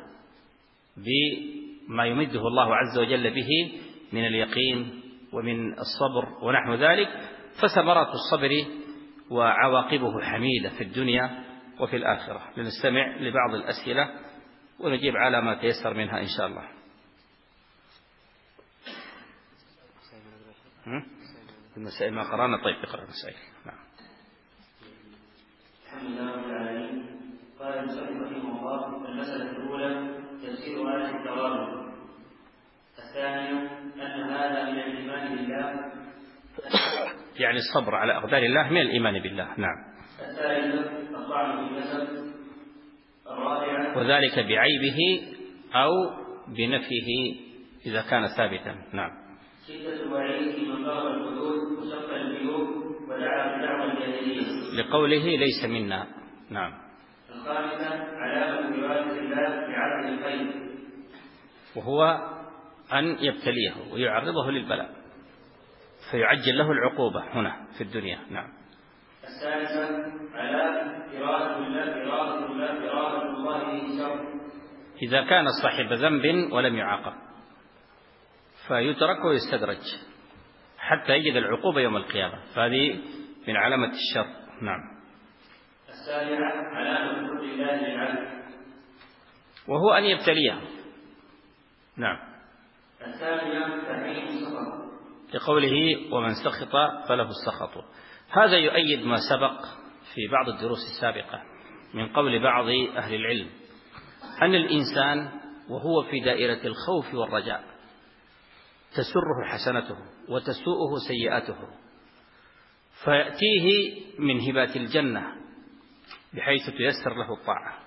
بما يمده الله عز وجل به من اليقين ومن الصبر ونحو ذلك. فثمرات الصبر وعواقبه حميدة في الدنيا وفي الآخرة. لنستمع لبعض الأسئلة ونجيب على ما تيسر منها إن شاء الله. المسائل ما قرأنا. طيب اقرأ المسائل. نعم. الحمد لله رب العالمين. قال المصنف رحمه الله: المسألة الأولى تفسير آية التوابع. الثانية أن هذا من الإيمان بالله، يعني الصبر على أقدار الله من الإيمان بالله. نعم. الثالثة الطعن في النسب. الرابعة وذلك بعيبه أو بنفيه إذا كان ثابتا. نعم. شدة الوعيد في من ضرب الحدود وشق الجيوب ودعا بدعوى الجاهلية لقوله ليس منا. نعم. الخامسة علامة إرادة الله بعدل الخير، وهو أن يبتليه ويعرضه للبلاء فيعجل له العقوبة هنا في الدنيا. نعم. السادسة على إرادة الله إرادة الله إرادة الله به شر، إذا كان صاحب ذنب ولم يعاقب فيترك ويستدرج حتى يجد العقوبة يوم القيامة، فهذه من علامة الشر. نعم. السابعة علامة حب الله للعبد، وهو أن يبتليه. نعم. الثانية تحريم السخط، لقوله ومن سخط فله السخط. هذا يؤيد ما سبق في بعض الدروس السابقة من قول بعض أهل العلم أن الإنسان وهو في دائرة الخوف والرجاء تسره حسنته وتسوءه سيئته، فيأتيه من هبات الجنة بحيث تيسر له الطاعة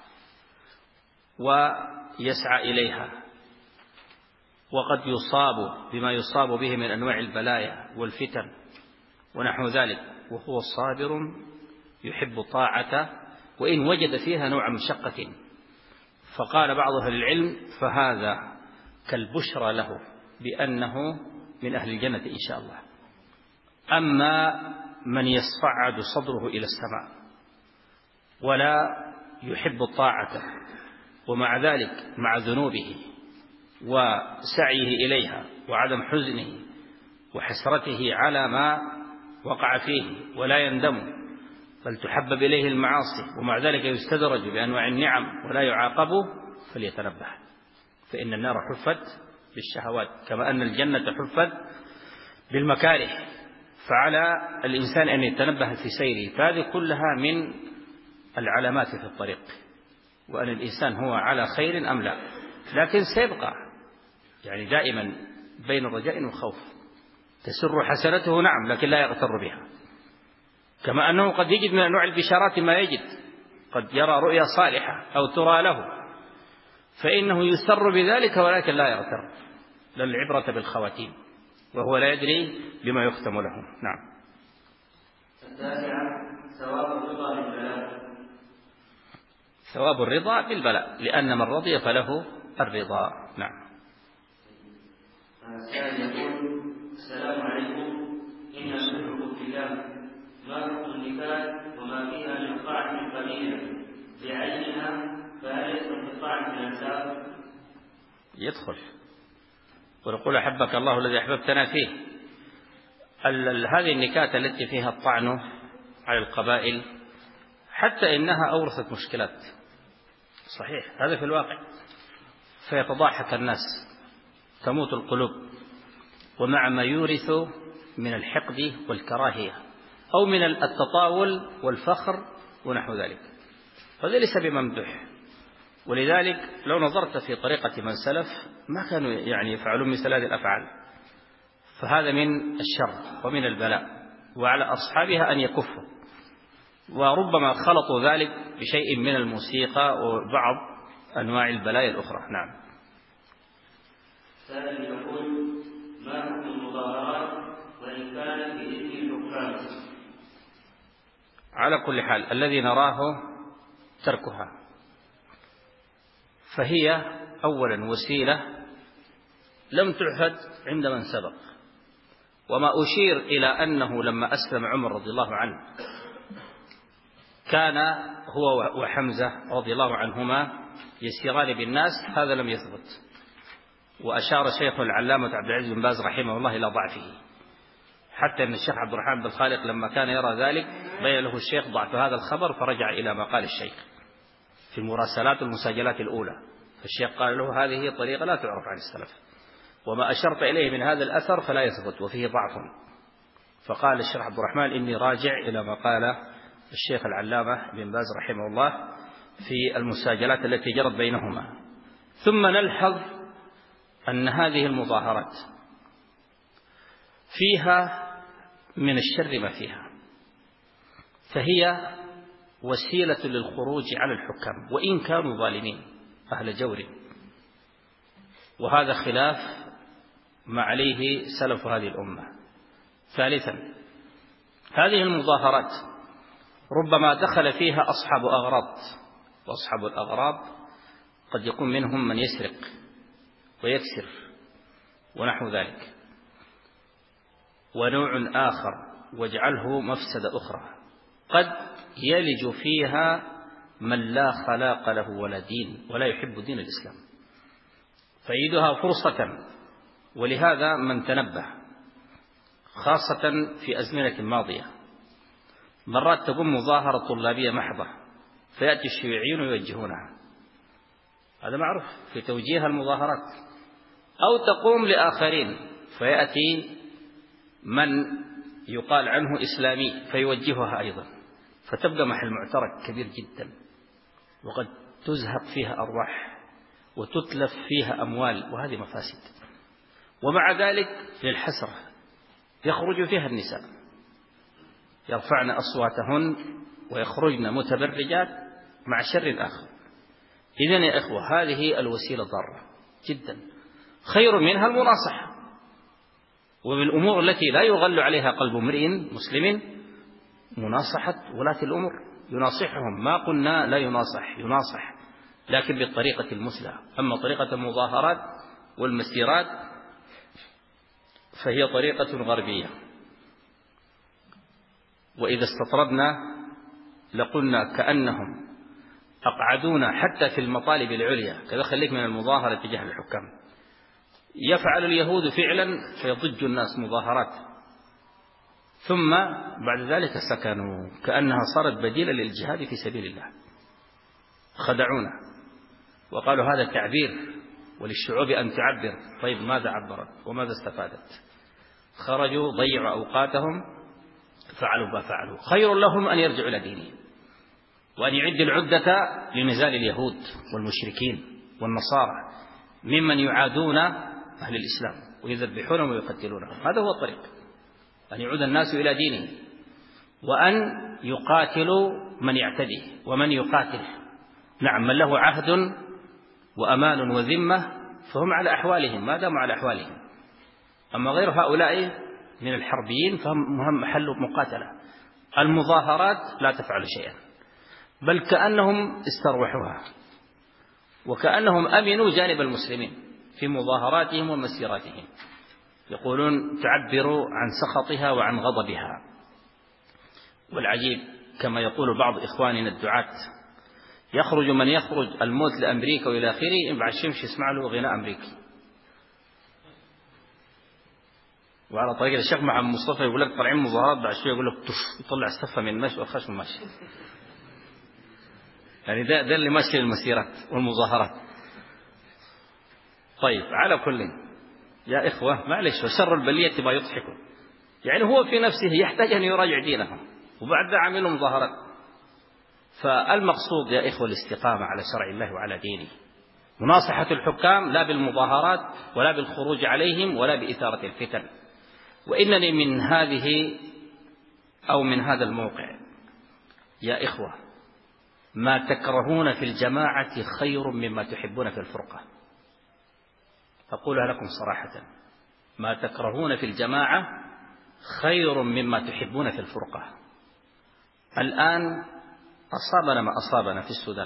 ويسعى إليها، وقد يصاب بما يصاب به من أنواع البلايا والفتن ونحو ذلك، وهو صابر يحب الطاعة وإن وجد فيها نوع مشقة. فقال بعض أهل العلم فهذا كالبشرى له بأنه من أهل الجنة إن شاء الله. أما من يصعد صدره إلى السماء ولا يحب الطاعة ومع ذلك مع ذنوبه وسعيه إليها وعدم حزنه وحسرته على ما وقع فيه ولا يندم بل تحبب إليه المعاصي ومع ذلك يستدرج بأنواع النعم ولا يعاقب، فليتنبه، فإن النار حفت بالشهوات كما أن الجنة حفت بالمكاره، فعلى الإنسان أن يتنبه في سيره. فهذه كلها من العلامات في الطريق، وأن الإنسان هو على خير أم لا، لكن سيبقى يعني دائما بين الرجاء والخوف. تسر حسنته نعم، لكن لا يغتر بها، كما أنه قد يجد من أنواع البشارات ما يجد، قد يرى رؤيا صالحة أو ترى له فإنه يسر بذلك ولكن لا يغتر، لأن العبرة بالخواتيم وهو لا يدري بما يختم له. نعم. التاسعة ثواب الرضا بالبلاء. ثواب الرضا بالبلاء، لأن من رضي فله الرضا. نعم. السائل يقول: السلام عليكم، إن نشكركم في الله، ما حكم النكاح وما فيها من طاعة قليلة بعينها، فهل يدخل في طاعة الأنساب؟ يدخل، ونقول أحبك الله الذي أحببتنا فيه. هذه النكات التي فيها الطعن على القبائل حتى إنها أورثت مشكلات، صحيح هذا في الواقع، فيتضاحك الناس، تموت القلوب، ومع ما يورث من الحقد والكراهية أو من التطاول والفخر ونحو ذلك، هذا ليس بممدوح. ولذلك لو نظرت في طريقة من سلف ما كانوا يعني يفعلون مثل هذه الأفعال، فهذا من الشر ومن البلاء، وعلى أصحابها أن يكفوا، وربما خلطوا ذلك بشيء من الموسيقى وبعض أنواع البلايا الأخرى. نعم. سائل يقول: ما حكم المظاهرات وإن كانت بإذن الحكام؟ على كل حال الذي نراه تركها، فهي أولا وسيلة لم تعهد عند من سبق، وما أشير إلى أنه لما أسلم عمر رضي الله عنه كان هو وحمزة رضي الله عنهما يسيران بالناس، هذا لم يثبت. وأشار شيخ العلامة عبد العزيز بن باز رحمه الله إلى ضعفه، حتى أن الشيخ عبد الرحمن بن الخالق لما كان يرى ذلك بين له الشيخ ضعف هذا الخبر، فرجع إلى ما قال الشيخ في المراسلات والمساجلات الأولى، فالشيخ قال له هذه طريقة لا تعرف عن السلف، وما أشرت إليه من هذا الأثر فلا يثبت وفيه ضعف. فقال الشيخ عبد الرحمن إني راجع إلى ما قال الشيخ العلامة بن باز رحمه الله في المساجلات التي جرت بينهما. ثم نلحظ أن هذه المظاهرات فيها من الشر ما فيها، فهي وسيلة للخروج على الحكام وإن كانوا ظالمين أهل جور، وهذا خلاف ما عليه سلف هذه الأمة. ثالثا هذه المظاهرات ربما دخل فيها أصحاب أغراض، وأصحاب الأغراض قد يكون منهم من يسرق ويكسر ونحو ذلك. ونوع آخر واجعله مفسدة أخرى قد يلج فيها من لا خلاق له ولا دين ولا يحب دين الإسلام، فيجدها فرصة. ولهذا من تنبه خاصة في أزمنة ماضية مرات تقوم مظاهرة طلابية محضة فيأتي الشيوعيون ويوجهونها، هذا معروف في توجيه المظاهرات، أو تقوم لآخرين فيأتي من يقال عنه إسلامي فيوجهها أيضا، فتبقى محل معترك كبير جدا، وقد تزهق فيها أرواح وتتلف فيها أموال، وهذه مفاسد. ومع ذلك للحسرة يخرج فيها النساء يرفعن أصواتهن ويخرجن متبرجات مع شر آخر. إذن يا إخوة هذه الوسيلة ضارة جدا، خير منها المناصحة. وبالأمور التي لا يغل عليها قلب امرئ مسلم مناصحة ولاة الأمور، يناصحهم، ما قلنا لا يناصح، يناصح لكن بالطريقة المثلى. أما طريقة المظاهرات والمسيرات فهي طريقة غربية. وإذا استطردنا لقلنا كأنهم أقعدونا حتى في المطالب العليا، كذا خليك من المظاهرة تجاه الحكام. يفعل اليهود فعلا فيضج الناس مظاهرات، ثم بعد ذلك سكنوا كأنها صارت بديلا للجهاد في سبيل الله. خدعونا وقالوا هذا تعبير وللشعوب أن تعبر. طيب ماذا عبرت وماذا استفادت؟ خرجوا ضيعوا أوقاتهم، فعلوا ما فعلوا. خير لهم أن يرجعوا إلى دينهم وأن يعدوا العدة لنزال اليهود والمشركين والنصارى ممن يعادون أهل الإسلام ويذبحونهم ويقتلونهم. هذا هو الطريق، أن يعود الناس إلى دينهم وأن يقاتلوا من يعتدي ومن يقاتل. نعم، من له عهد وأمان وذمة فهم على أحوالهم ما داموا على أحوالهم. أما غير هؤلاء من الحربيين فهم محل مقاتلة. المظاهرات لا تفعل شيئا، بل كأنهم استروحوها وكأنهم أمنوا جانب المسلمين في مظاهراتهم ومسيراتهم. يقولون تعبر عن سخطها وعن غضبها. والعجيب كما يقول بعض إخواننا الدعاة، يخرج من يخرج الموت لأمريكا وإلى آخره، إن بعد شمش يسمع له غناء أمريكي. وعلى طريقة الشيخ محمد مصطفى يقول لك طالعين مظاهرات، بعد شوية يقول لك تف يطلع السفة من المشي والخشم ماشي. يعني ده, ده اللي ماشي المسيرات والمظاهرات. طيب على كل يا إخوة معلش، وشر البلية ما يضحكون. يعني هو في نفسه يحتاج أن يراجع دينه وبعد ذا عملوا مظاهرات. فالمقصود يا إخوة الاستقامة على شرع الله وعلى دينه، مناصحة الحكام لا بالمظاهرات ولا بالخروج عليهم ولا بإثارة الفتن. وإنني من هذه أو من هذا الموقع يا إخوة ما تكرهون في الجماعة خير مما تحبون في الفرقة. أقولها لكم صراحة، ما تكرهون في الجماعة خير مما تحبون في الفرقة. الآن أصابنا ما أصابنا في السودان،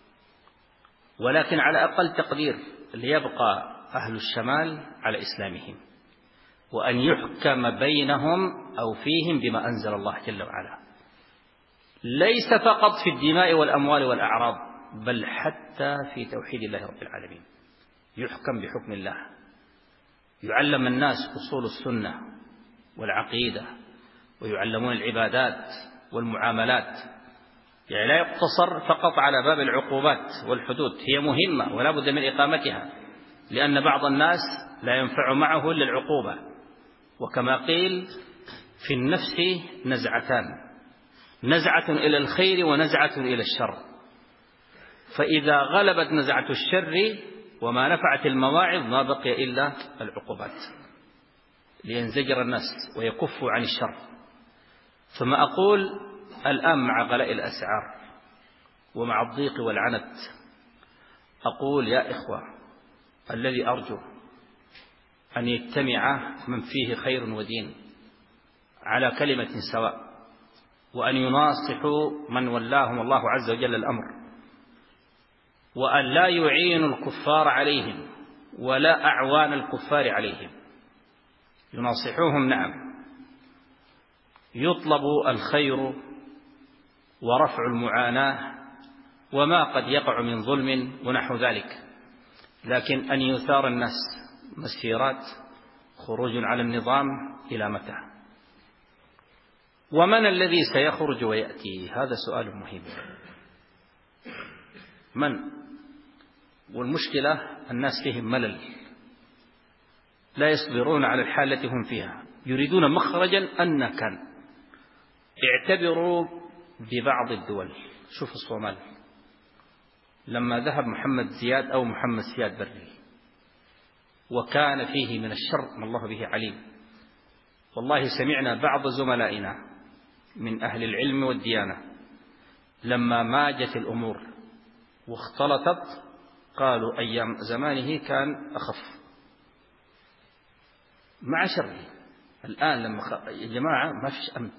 ولكن على أقل تقدير ليبقى أهل الشمال على إسلامهم، وأن يحكم بينهم أو فيهم بما أنزل الله جل وعلا، ليس فقط في الدماء والأموال والأعراض، بل حتى في توحيد الله رب العالمين. يحكم بحكم الله، يعلم الناس أصول السنة والعقيدة، ويعلمون العبادات والمعاملات. يعني لا يقتصر فقط على باب العقوبات والحدود، هي مهمة ولا بد من إقامتها، لأن بعض الناس لا ينفع معه إلا العقوبة. وكما قيل في النفس نزعتان، نزعة إلى الخير ونزعة إلى الشر، فإذا غلبت نزعة الشر وما نفعت المواعظ ما بقي إلا العقوبات لينزجر الناس ويكفوا عن الشر. ثم أقول الآن مع غلاء الأسعار ومع الضيق والعنت، أقول يا إخوة الذي أرجو أن يجتمع من فيه خير ودين على كلمة سواء، وأن يناصحوا من ولاهم الله عز وجل الأمر، وأن لا يعينوا الكفار عليهم ولا أعوان الكفار عليهم. يناصحوهم نعم، يطلب الخير ورفع المعاناة وما قد يقع من ظلم ونحو ذلك، لكن أن يثار الناس مسيرات خروج على النظام إلى متى؟ ومن الذي سيخرج ويأتي؟ هذا سؤال مهم. من؟ والمشكلة الناس فيهم ملل، لا يصبرون على الحال التي هم فيها، يريدون مخرجا أن كان. اعتبروا ببعض الدول. شوف الصومال لما ذهب محمد زياد أو محمد سياد بري وكان فيه من الشر ما الله به عليم، والله سمعنا بعض زملائنا من أهل العلم والديانة لما ماجت الأمور واختلطت قالوا أيام زمانه كان أخف مع شره. الآن لما خ... يا جماعة ما فيش أمن،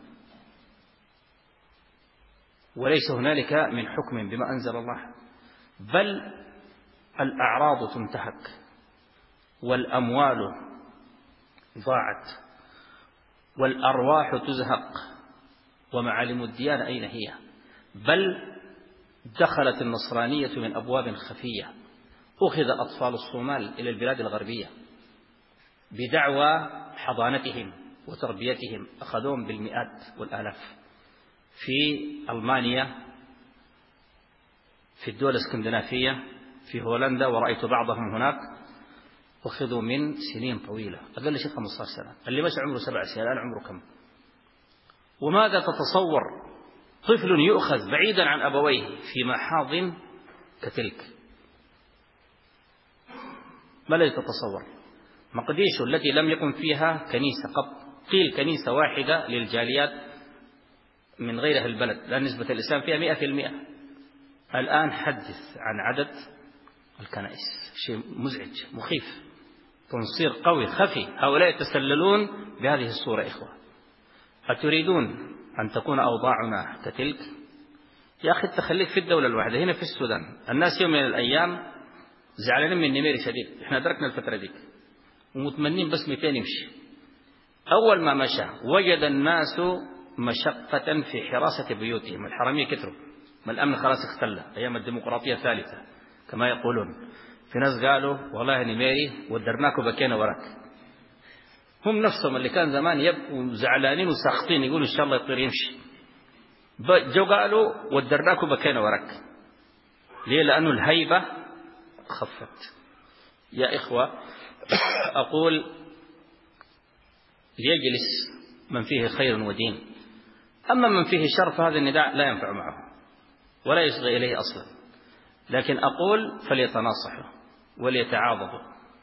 وليس هنالك من حكم بما أنزل الله، بل الأعراض تنتهك والأموال ضاعت والأرواح تزهق، ومعالم الديانة أين هي؟ بل دخلت النصرانية من أبواب خفية. أخذ أطفال الصومال إلى البلاد الغربية بدعوى حضانتهم وتربيتهم، أخذوهم بالمئات والآلاف في ألمانيا، في الدول الاسكندنافية، في هولندا، ورأيت بعضهم هناك أخذوا من سنين طويلة، أقل شيء خمسة عشر سنة، اللي مش عمره سبع سنين الآن عمره كم؟ وماذا تتصور طفل يؤخذ بعيدا عن أبويه في محاضن كتلك؟ ما الذي تتصور؟ مقديشو التي لم يكن فيها كنيسة قط، قيل كنيسة واحدة للجاليات من غير البلد لأن نسبة الإسلام فيها مئة في المئة. الآن حدث عن عدد الكنائس، شيء مزعج مخيف، تنصير قوي خفي. هؤلاء يتسللون بهذه الصورة. إخوة، أتريدون أن تكون أوضاعنا كتلك؟ يا أخي تخليك في الدولة الواحدة. هنا في السودان الناس يوم من الأيام زعلانين من نميري شديد، إحنا دركنا الفترة ديك ومتمنين بس مئتين يمشي. أول ما مشى وجد الناس مشقة في حراسة بيوتهم، الحرامية كتروا، ما الأمن خلاص اختل أيام الديمقراطية الثالثة كما يقولون. في ناس قالوا والله نميري ودرناك وبكينا وراك. هم نفسهم اللي كان زمان يبقوا زعلانين وساخطين يقولوا إن شاء الله يطير يمشي، جو قالوا ودرناك وبكينا وراك. ليه؟ لأنه الهيبة خفت. يا إخوة، أقول ليجلس من فيه خير ودين، أما من فيه شر فهذا النداء لا ينفع معه ولا يصغي إليه أصلا. لكن أقول فليتناصحوا وليتعاضدوا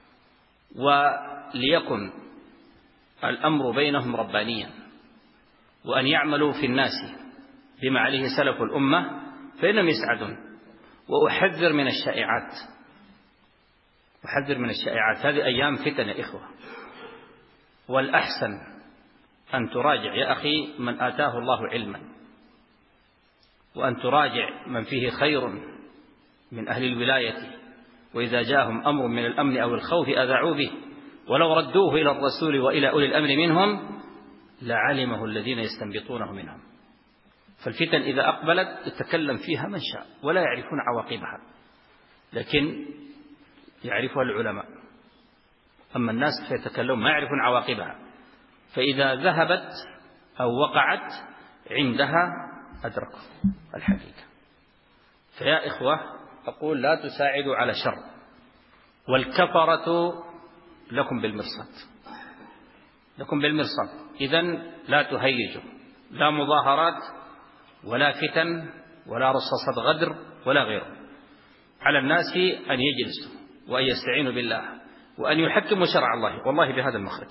وليكن الأمر بينهم ربانيا، وأن يعملوا في الناس بما عليه سلف الأمة فإنهم يسعدون. وأحذر من الشائعات، أحذر من الشائعات. هذه أيام فتن يا إخوة، والأحسن أن تراجع يا أخي من آتاه الله علما، وأن تراجع من فيه خير من أهل الولاية، وإذا جاءهم أمر من الأمن أو الخوف أذاعوا به، ولو ردوه إلى الرسول وإلى أولي الأمر منهم لعلمه الذين يستنبطونه منهم. فالفتن إذا أقبلت يتكلم فيها من شاء ولا يعرفون عواقبها، لكن يعرفها العلماء. أما الناس فيتكلمون ما يعرفون عواقبها، فإذا ذهبت أو وقعت عندها أدركوا الحقيقة. فيا إخوة، أقول لا تساعدوا على شر، والكفرة لكم بالمرصاد، لكم بالمرصاد. إذن لا تهيجوا، لا مظاهرات ولا فتن ولا رصاصة غدر ولا غيره. على الناس أن يجلسوا وأن يستعينوا بالله وأن يحكموا شرع الله، والله بهذا المخرج،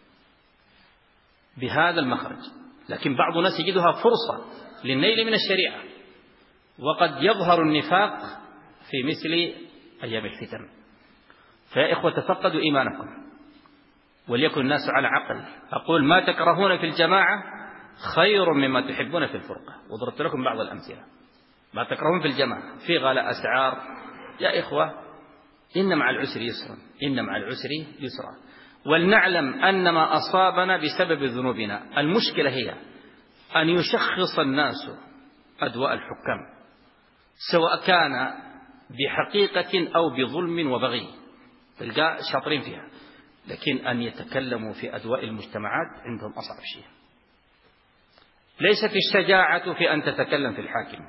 بهذا المخرج. لكن بعض الناس يجدها فرصة للنيل من الشريعة، وقد يظهر النفاق في مثل أيام الفتن. فيا إخوة تفقدوا إيمانكم وليكن الناس على عقل. أقول ما تكرهون في الجماعة خير مما تحبون في الفرقة، وضربت لكم بعض الأمثلة. ما تكرهون في الجماعة في غلاء أسعار، يا إخوة إن مع العسر يسرا، إن مع العسر يسرا. ولنعلم أن ما أصابنا بسبب ذنوبنا. المشكلة هي أن يشخص الناس أدواء الحكام، سواء كان بحقيقة أو بظلم وبغي، تلقى شاطرين فيها، لكن أن يتكلموا في أدواء المجتمعات عندهم أصعب شيء. ليست الشجاعة في أن تتكلم في الحاكم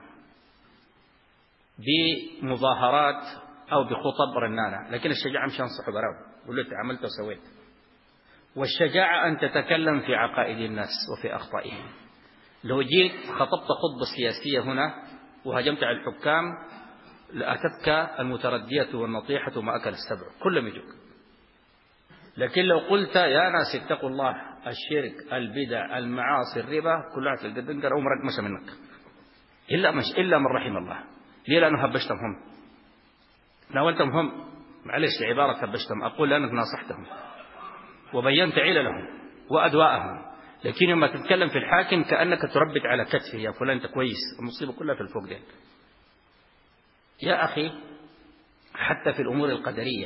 بمظاهرات أو بخطب رنانة، لكن الشجاعة مش أنصح براو قلت عملت وسويت. والشجاعة أن تتكلم في عقائد الناس وفي أخطائهم. لو جيت خطبت خطبة سياسية هنا وهجمت على الحكام لأتتك المتردية والنطيحة ما أكل السبع كلهم يجوك. لكن لو قلت يا ناس اتقوا الله، الشرك، البدع، المعاصي، الربا، كلها تلقى تنقر عمرك مشى منك إلا مش إلا من رحم الله. ليه؟ لأنه هبشتهم هم، ناولتهم هم، معلش عبارة هبشتهم، أقول لأنك ناصحتهم وبينت عللهم وأدواءهم. لكن لما تتكلم في الحاكم كأنك تربت على كتفه، يا فلان أنت كويس، المصيبة كلها في الفقدان. يا أخي حتى في الأمور القدرية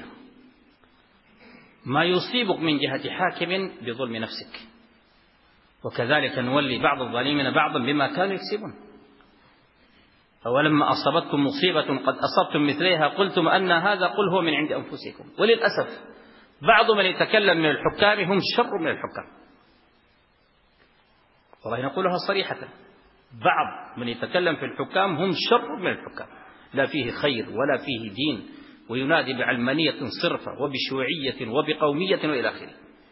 ما يصيبك من جهة حاكم بظلم نفسك، وكذلك نولي بعض الظالمين بعضا بما كانوا يكسبون. أولما أصابتكم مصيبة قد أصبتم مثليها قلتم أن هذا، قل هو من عند أنفسكم. وللأسف بعض من يتكلم من الحكام هم شر من الحكام، والله نقولها صريحة، بعض من يتكلم في الحكام هم شر من الحكام، لا فيه خير ولا فيه دين، وينادي بعلمانية صرفة وبشيوعية وبقومية وإلى آخره.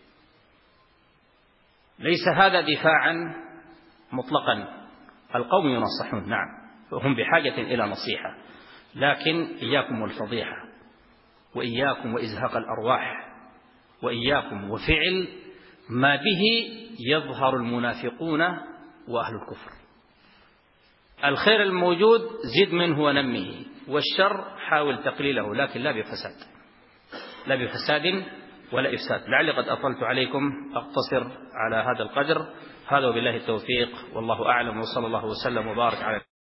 ليس هذا دفاعا مطلقا، القوم ينصحون نعم، وهم بحاجة إلى نصيحة، لكن إياكم والفضيحة، وإياكم وإزهاق الأرواح، وإياكم وفعل ما به يظهر المنافقون وأهل الكفر. الخير الموجود زد منه ونمه، والشر حاول تقليله، لكن لا بفساد، لا بفساد ولا إفساد. لعلي قد أطلت عليكم، أقتصر على هذا القدر. هذا وبالله التوفيق، والله أعلم، وصلى الله وسلم وبارك على